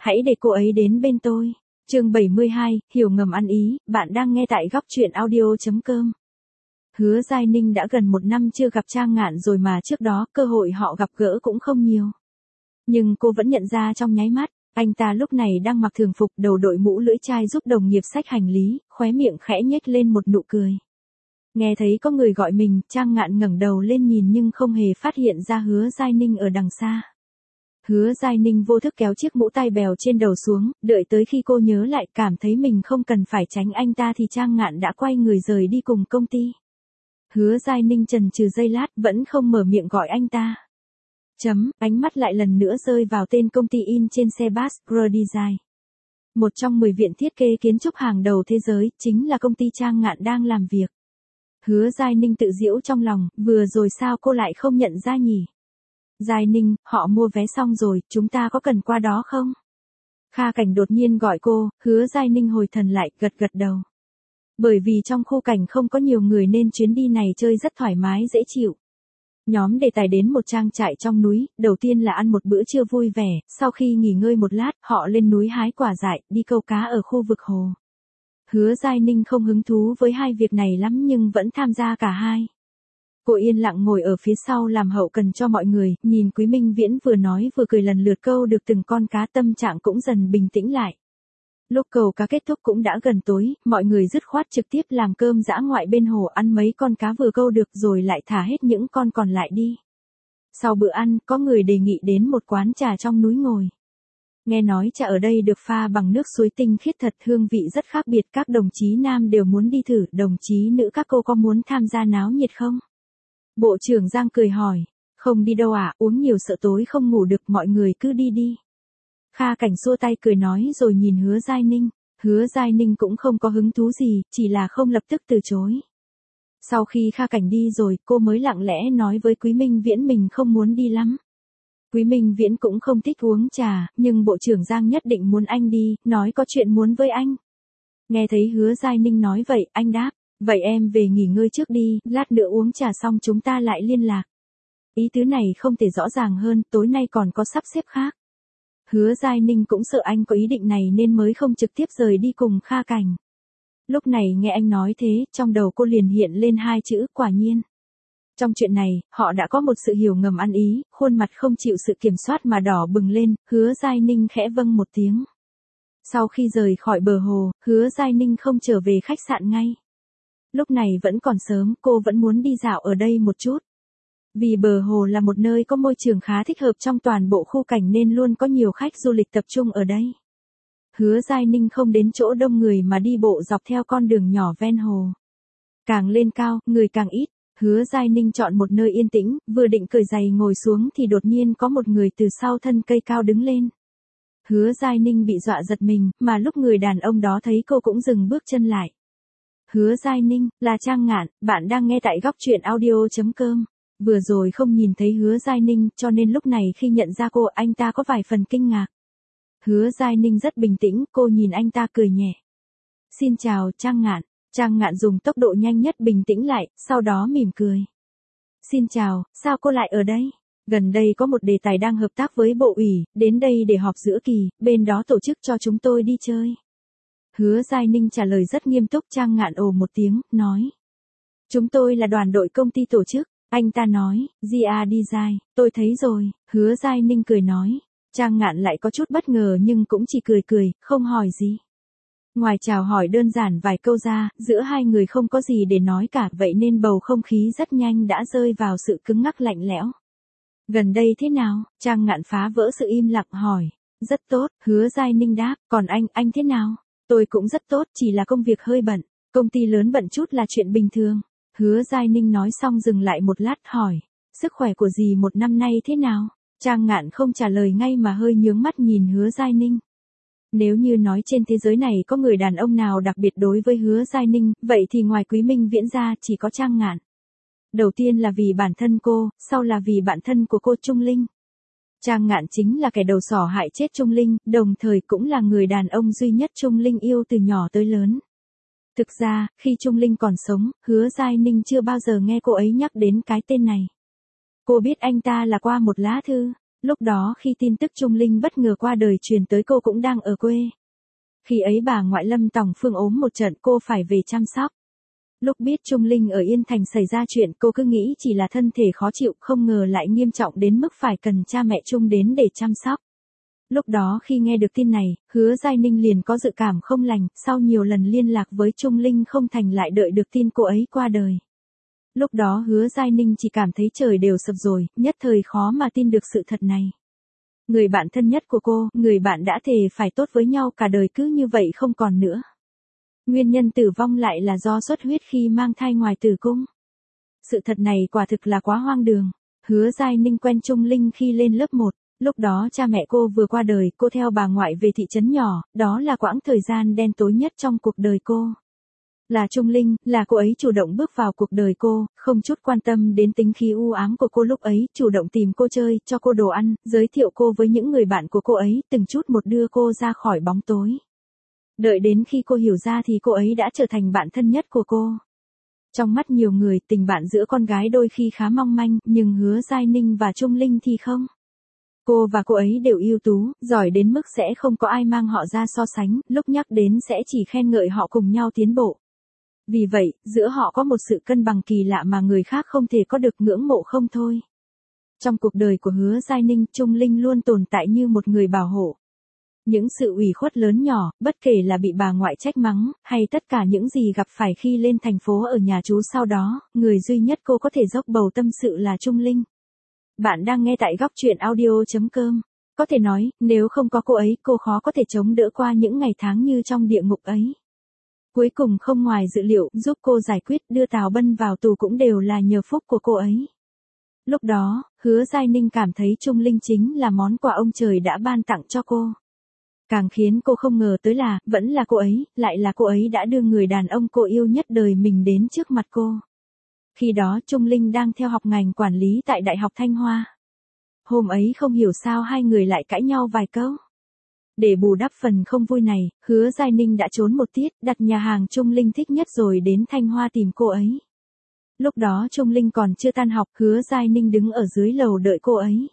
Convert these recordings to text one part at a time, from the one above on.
hãy để cô ấy đến bên tôi. Chương 72, hiểu ngầm ăn ý, bạn đang nghe tại góc truyện audio.com. Hứa Giai Ninh đã gần 1 năm chưa gặp Trang Ngạn rồi mà trước đó cơ hội họ gặp gỡ cũng không nhiều. Nhưng cô vẫn nhận ra trong nháy mắt, anh ta lúc này đang mặc thường phục, đầu đội mũ lưỡi chai giúp đồng nghiệp xách hành lý, khóe miệng khẽ nhếch lên một nụ cười. Nghe thấy có người gọi mình, Trang Ngạn ngẩng đầu lên nhìn nhưng không hề phát hiện ra Hứa Giai Ninh ở đằng xa. Hứa Giai Ninh vô thức kéo chiếc mũ tai bèo trên đầu xuống, đợi tới khi cô nhớ lại cảm thấy mình không cần phải tránh anh ta thì Trang Ngạn đã quay người rời đi cùng công ty. Hứa Giai Ninh chần chừ giây lát vẫn không mở miệng gọi anh ta. Ánh mắt lại lần nữa rơi vào tên công ty in trên xe bus, Pro Design. Một trong 10 viện thiết kế kiến trúc hàng đầu thế giới, chính là công ty Trang Ngạn đang làm việc. Hứa Giai Ninh tự giễu trong lòng, vừa rồi sao cô lại không nhận ra nhỉ? Giai Ninh, họ mua vé xong rồi, chúng ta có cần qua đó không? Kha Cảnh đột nhiên gọi cô, Hứa Giai Ninh hồi thần lại, gật gật đầu. Bởi vì trong khu cảnh không có nhiều người nên chuyến đi này chơi rất thoải mái dễ chịu. Nhóm đề tài đến một trang trại trong núi, đầu tiên là ăn một bữa trưa vui vẻ, sau khi nghỉ ngơi một lát, họ lên núi hái quả dại, đi câu cá ở khu vực hồ. Hứa Giai Ninh không hứng thú với hai việc này lắm nhưng vẫn tham gia cả hai. Cô yên lặng ngồi ở phía sau làm hậu cần cho mọi người, nhìn Quý Minh Viễn vừa nói vừa cười lần lượt câu được từng con cá, tâm trạng cũng dần bình tĩnh lại. Lúc câu cá kết thúc cũng đã gần tối, mọi người dứt khoát trực tiếp làm cơm dã ngoại bên hồ, ăn mấy con cá vừa câu được rồi lại thả hết những con còn lại đi. Sau bữa ăn, có người đề nghị đến một quán trà trong núi ngồi. Nghe nói trà ở đây được pha bằng nước suối tinh khiết thật, hương vị rất khác biệt, các đồng chí nam đều muốn đi thử, đồng chí nữ các cô có muốn tham gia náo nhiệt không? Bộ trưởng Giang cười hỏi, không đi đâu à, uống nhiều sợ tối không ngủ được, mọi người cứ đi đi. Kha Cảnh xua tay cười nói rồi nhìn Hứa Giai Ninh. Hứa Giai Ninh cũng không có hứng thú gì, chỉ là không lập tức từ chối. Sau khi Kha Cảnh đi rồi, cô mới lặng lẽ nói với Quý Minh Viễn mình không muốn đi lắm. Quý Minh Viễn cũng không thích uống trà, nhưng Bộ trưởng Giang nhất định muốn anh đi, nói có chuyện muốn với anh. Nghe thấy Hứa Giai Ninh nói vậy, anh đáp, vậy em về nghỉ ngơi trước đi, lát nữa uống trà xong chúng ta lại liên lạc. Ý tứ này không thể rõ ràng hơn, tối nay còn có sắp xếp khác. Hứa Giai Ninh cũng sợ anh có ý định này nên mới không trực tiếp rời đi cùng Kha Cảnh. Lúc này nghe anh nói thế, trong đầu cô liền hiện lên hai chữ, quả nhiên. Trong chuyện này, họ đã có một sự hiểu ngầm ăn ý, khuôn mặt không chịu sự kiểm soát mà đỏ bừng lên, Hứa Giai Ninh khẽ vâng một tiếng. Sau khi rời khỏi bờ hồ, Hứa Giai Ninh không trở về khách sạn ngay. Lúc này vẫn còn sớm, cô vẫn muốn đi dạo ở đây một chút. Vì bờ hồ là một nơi có môi trường khá thích hợp trong toàn bộ khu cảnh nên luôn có nhiều khách du lịch tập trung ở đây. Hứa Giai Ninh không đến chỗ đông người mà đi bộ dọc theo con đường nhỏ ven hồ. Càng lên cao, người càng ít. Hứa Giai Ninh chọn một nơi yên tĩnh, vừa định cởi giày ngồi xuống thì đột nhiên có một người từ sau thân cây cao đứng lên. Hứa Giai Ninh bị dọa giật mình, mà lúc người đàn ông đó thấy cô cũng dừng bước chân lại. Hứa Giai Ninh, là Trang Ngạn, bạn đang nghe tại góc truyện audio.com. Vừa rồi không nhìn thấy Hứa Giai Ninh, cho nên lúc này khi nhận ra cô, anh ta có vài phần kinh ngạc. Hứa Giai Ninh rất bình tĩnh, cô nhìn anh ta cười nhẹ. Xin chào, Trang Ngạn. Trang Ngạn dùng tốc độ nhanh nhất bình tĩnh lại, sau đó mỉm cười. Xin chào, sao cô lại ở đây? Gần đây có một đề tài đang hợp tác với Bộ ủy, đến đây để họp giữa kỳ, bên đó tổ chức cho chúng tôi đi chơi. Hứa Giai Ninh trả lời rất nghiêm túc. Trang Ngạn ồ một tiếng, nói. Chúng tôi là đoàn đội công ty tổ chức. Anh ta nói, GA Design, tôi thấy rồi. Hứa Giai Ninh cười nói. Trang Ngạn lại có chút bất ngờ nhưng cũng chỉ cười, không hỏi gì. Ngoài chào hỏi đơn giản vài câu ra, giữa hai người không có gì để nói cả, vậy nên bầu không khí rất nhanh đã rơi vào sự cứng ngắc lạnh lẽo. Gần đây thế nào? Trang Ngạn phá vỡ sự im lặng hỏi. Rất tốt, Hứa Giai Ninh đáp, còn anh thế nào? Tôi cũng rất tốt, chỉ là công việc hơi bận. Công ty lớn bận chút là chuyện bình thường. Hứa Giai Ninh nói xong dừng lại một lát hỏi. Sức khỏe của dì 1 năm nay thế nào? Trang Ngạn không trả lời ngay mà hơi nhướng mắt nhìn Hứa Giai Ninh. Nếu như nói trên thế giới này có người đàn ông nào đặc biệt đối với Hứa Giai Ninh, vậy thì ngoài Quý Minh Viễn ra chỉ có Trang Ngạn. Đầu tiên là vì bản thân cô, sau là vì bạn thân của cô Trung Linh. Trang Ngạn chính là kẻ đầu sỏ hại chết Trung Linh, đồng thời cũng là người đàn ông duy nhất Trung Linh yêu từ nhỏ tới lớn. Thực ra, khi Trung Linh còn sống, Hứa Giai Ninh chưa bao giờ nghe cô ấy nhắc đến cái tên này. Cô biết anh ta là qua một lá thư. Lúc đó khi tin tức Trung Linh bất ngờ qua đời truyền tới cô cũng đang ở quê. Khi ấy bà ngoại Lâm Tòng Phương ốm một trận cô phải về chăm sóc. Lúc biết Trung Linh ở Yên Thành xảy ra chuyện cô cứ nghĩ chỉ là thân thể khó chịu không ngờ lại nghiêm trọng đến mức phải cần cha mẹ Trung đến để chăm sóc. Lúc đó khi nghe được tin này, Hứa Giai Ninh liền có dự cảm không lành, sau nhiều lần liên lạc với Trung Linh không thành lại đợi được tin cô ấy qua đời. Lúc đó Hứa Giai Ninh chỉ cảm thấy trời đều sập rồi, nhất thời khó mà tin được sự thật này. Người bạn thân nhất của cô, người bạn đã thề phải tốt với nhau cả đời cứ như vậy không còn nữa. Nguyên nhân tử vong lại là do xuất huyết khi mang thai ngoài tử cung. Sự thật này quả thực là quá hoang đường. Hứa Giai Ninh quen Trung Linh khi lên lớp 1. Lúc đó cha mẹ cô vừa qua đời, cô theo bà ngoại về thị trấn nhỏ, đó là quãng thời gian đen tối nhất trong cuộc đời cô. Là Trung Linh, là cô ấy chủ động bước vào cuộc đời cô, không chút quan tâm đến tính khí u ám của cô lúc ấy, chủ động tìm cô chơi, cho cô đồ ăn, giới thiệu cô với những người bạn của cô ấy, từng chút một đưa cô ra khỏi bóng tối. Đợi đến khi cô hiểu ra thì cô ấy đã trở thành bạn thân nhất của cô. Trong mắt nhiều người, tình bạn giữa con gái đôi khi khá mong manh, nhưng Hứa Giai Ninh và Trung Linh thì không. Cô và cô ấy đều ưu tú, giỏi đến mức sẽ không có ai mang họ ra so sánh, lúc nhắc đến sẽ chỉ khen ngợi họ cùng nhau tiến bộ. Vì vậy, giữa họ có một sự cân bằng kỳ lạ mà người khác không thể có được, ngưỡng mộ không thôi. Trong cuộc đời của Hứa Giai Ninh, Trung Linh luôn tồn tại như một người bảo hộ. Những sự ủy khuất lớn nhỏ, bất kể là bị bà ngoại trách mắng, hay tất cả những gì gặp phải khi lên thành phố ở nhà chú sau đó, người duy nhất cô có thể dốc bầu tâm sự là Trung Linh. Bạn đang nghe tại góc truyện audio.com. Có thể nói, nếu không có cô ấy, cô khó có thể chống đỡ qua những ngày tháng như trong địa ngục ấy. Cuối cùng không ngoài dự liệu, giúp cô giải quyết đưa Tào Bân vào tù cũng đều là nhờ phúc của cô ấy. Lúc đó, Hứa Giai Ninh cảm thấy Trung Linh chính là món quà ông trời đã ban tặng cho cô. Càng khiến cô không ngờ tới là, vẫn là cô ấy, lại là cô ấy đã đưa người đàn ông cô yêu nhất đời mình đến trước mặt cô. Khi đó Trung Linh đang theo học ngành quản lý tại Đại học Thanh Hoa. Hôm ấy không hiểu sao hai người lại cãi nhau vài câu. Để bù đắp phần không vui này, Hứa Giai Ninh đã trốn một tiết, đặt nhà hàng Trung Linh thích nhất rồi đến Thanh Hoa tìm cô ấy. Lúc đó Trung Linh còn chưa tan học, Hứa Giai Ninh đứng ở dưới lầu đợi cô ấy.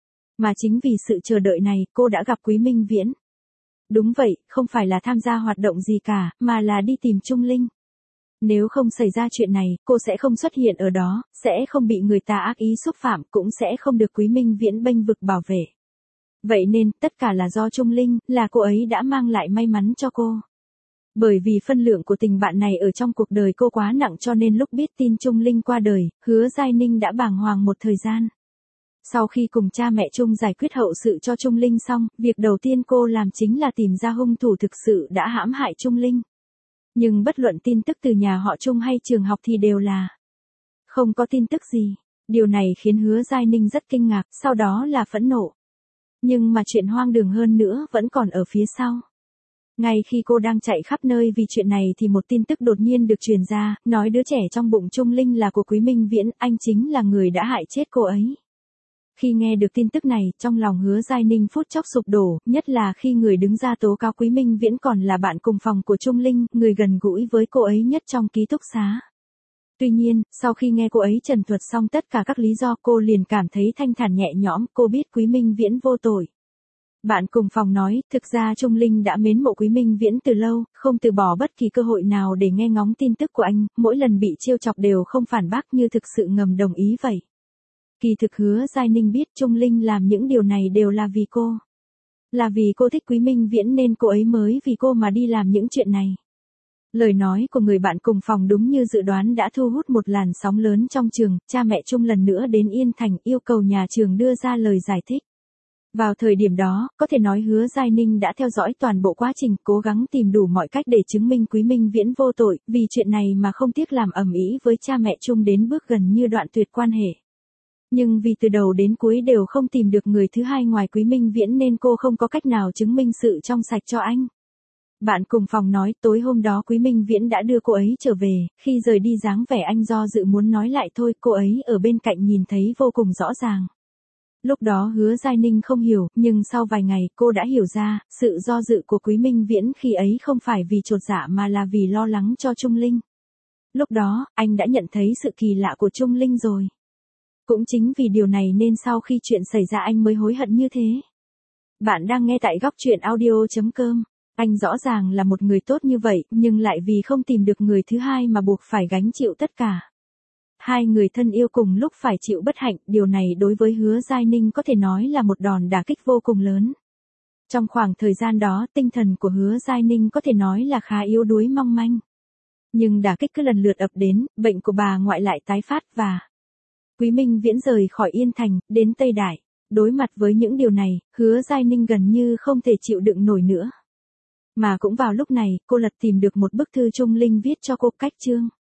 Mà chính vì sự chờ đợi này, cô đã gặp Quý Minh Viễn. Đúng vậy, không phải là tham gia hoạt động gì cả, mà là đi tìm Trung Linh. Nếu không xảy ra chuyện này, cô sẽ không xuất hiện ở đó, sẽ không bị người ta ác ý xúc phạm, cũng sẽ không được Quý Minh Viễn bênh vực bảo vệ. Vậy nên, tất cả là do Trung Linh, là cô ấy đã mang lại may mắn cho cô. Bởi vì phân lượng của tình bạn này ở trong cuộc đời cô quá nặng cho nên lúc biết tin Trung Linh qua đời, Hứa Giai Ninh đã bàng hoàng một thời gian. Sau khi cùng cha mẹ Trung giải quyết hậu sự cho Trung Linh xong, việc đầu tiên cô làm chính là tìm ra hung thủ thực sự đã hãm hại Trung Linh. Nhưng bất luận tin tức từ nhà họ Trung hay trường học thì đều là không có tin tức gì. Điều này khiến Hứa Giai Ninh rất kinh ngạc, sau đó là phẫn nộ. Nhưng mà chuyện hoang đường hơn nữa vẫn còn ở phía sau. Ngay khi cô đang chạy khắp nơi vì chuyện này thì một tin tức đột nhiên được truyền ra, nói đứa trẻ trong bụng Trung Linh là của Quý Minh Viễn, anh chính là người đã hại chết cô ấy. Khi nghe được tin tức này, trong lòng Hứa Giai Ninh phút chốc sụp đổ, nhất là khi người đứng ra tố cáo Quý Minh Viễn còn là bạn cùng phòng của Trung Linh, người gần gũi với cô ấy nhất trong ký túc xá. Tuy nhiên, sau khi nghe cô ấy trần thuật xong tất cả các lý do cô liền cảm thấy thanh thản nhẹ nhõm, cô biết Quý Minh Viễn vô tội. Bạn cùng phòng nói, thực ra Trung Linh đã mến mộ Quý Minh Viễn từ lâu, không từ bỏ bất kỳ cơ hội nào để nghe ngóng tin tức của anh, mỗi lần bị trêu chọc đều không phản bác như thực sự ngầm đồng ý vậy. Kỳ thực Hứa Giai Ninh biết Trung Linh làm những điều này đều là vì cô. Là vì cô thích Quý Minh Viễn nên cô ấy mới vì cô mà đi làm những chuyện này. Lời nói của người bạn cùng phòng đúng như dự đoán đã thu hút một làn sóng lớn trong trường, cha mẹ Trung lần nữa đến Yên Thành yêu cầu nhà trường đưa ra lời giải thích. Vào thời điểm đó, có thể nói Hứa Giai Ninh đã theo dõi toàn bộ quá trình, cố gắng tìm đủ mọi cách để chứng minh Quý Minh Viễn vô tội, vì chuyện này mà không tiếc làm ầm ĩ với cha mẹ Trung đến bước gần như đoạn tuyệt quan hệ. Nhưng vì từ đầu đến cuối đều không tìm được người thứ hai ngoài Quý Minh Viễn nên cô không có cách nào chứng minh sự trong sạch cho anh. Bạn cùng phòng nói tối hôm đó Quý Minh Viễn đã đưa cô ấy trở về, khi rời đi dáng vẻ anh do dự muốn nói lại thôi, cô ấy ở bên cạnh nhìn thấy vô cùng rõ ràng. Lúc đó Hứa Giai Ninh không hiểu, nhưng sau vài ngày cô đã hiểu ra, sự do dự của Quý Minh Viễn khi ấy không phải vì chột dạ mà là vì lo lắng cho Trung Linh. Lúc đó, anh đã nhận thấy sự kỳ lạ của Trung Linh rồi. Cũng chính vì điều này nên sau khi chuyện xảy ra anh mới hối hận như thế. Bạn đang nghe tại góc chuyện audio.com. Anh rõ ràng là một người tốt như vậy, nhưng lại vì không tìm được người thứ hai mà buộc phải gánh chịu tất cả. Hai người thân yêu cùng lúc phải chịu bất hạnh, điều này đối với Hứa Giai Ninh có thể nói là một đòn đả kích vô cùng lớn. Trong khoảng thời gian đó, tinh thần của Hứa Giai Ninh có thể nói là khá yếu đuối mong manh. Nhưng đả kích cứ lần lượt ập đến, bệnh của bà ngoại lại tái phát và Quý Minh Viễn rời khỏi Yên Thành, đến Tây Đại. Đối mặt với những điều này, Hứa Giai Ninh gần như không thể chịu đựng nổi nữa. Mà cũng vào lúc này, cô lật tìm được một bức thư Trung Linh viết cho cô cách Trương.